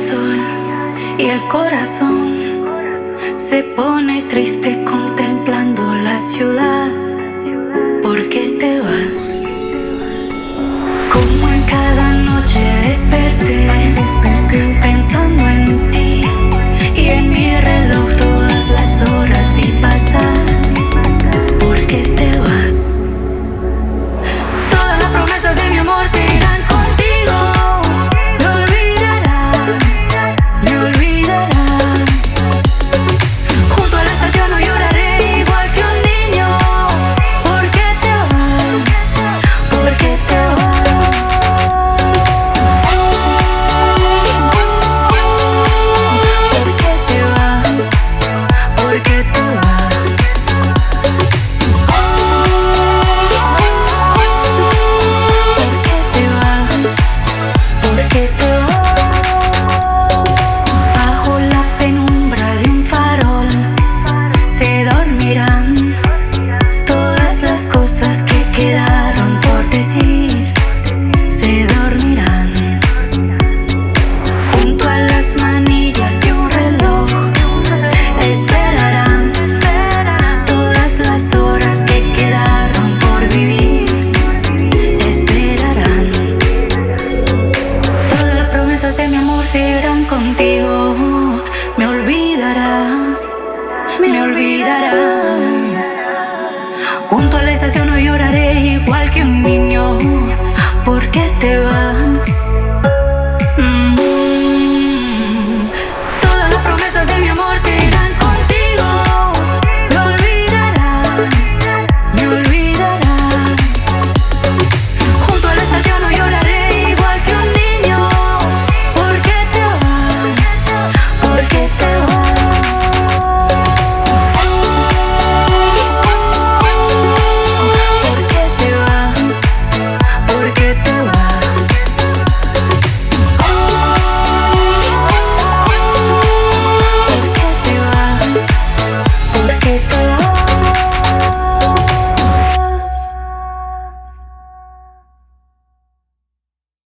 sol y el corazón se pone triste contemplando la ciudad. ¿Por qué te vas? Como en cada noche desperté pensando en ti, y en mi reloj todas las horas vi pasar. ¿Por qué te vas? Todas las promesas de mi amor se irán contigo. Me olvidarás, me olvidarás. Junto a la estación no lloraré igual que un niño. ¿Por qué te vas? ¿Por qué te vas? ¿Por qué te vas? ¿Por qué te vas? ¿Por qué te vas? Bajo la penumbra de un farol se dormirán todas las cosas que quedaron por decir. Se dormirán junto a las manillas de un reloj. Esperarán todas las horas que quedaron por vivir. Esperarán. Todas las promesas de mi amor se irán contigo. Me olvidarás, me olvidarás. Junto a la estación no lloraré igual que un niño. ¿Por qué te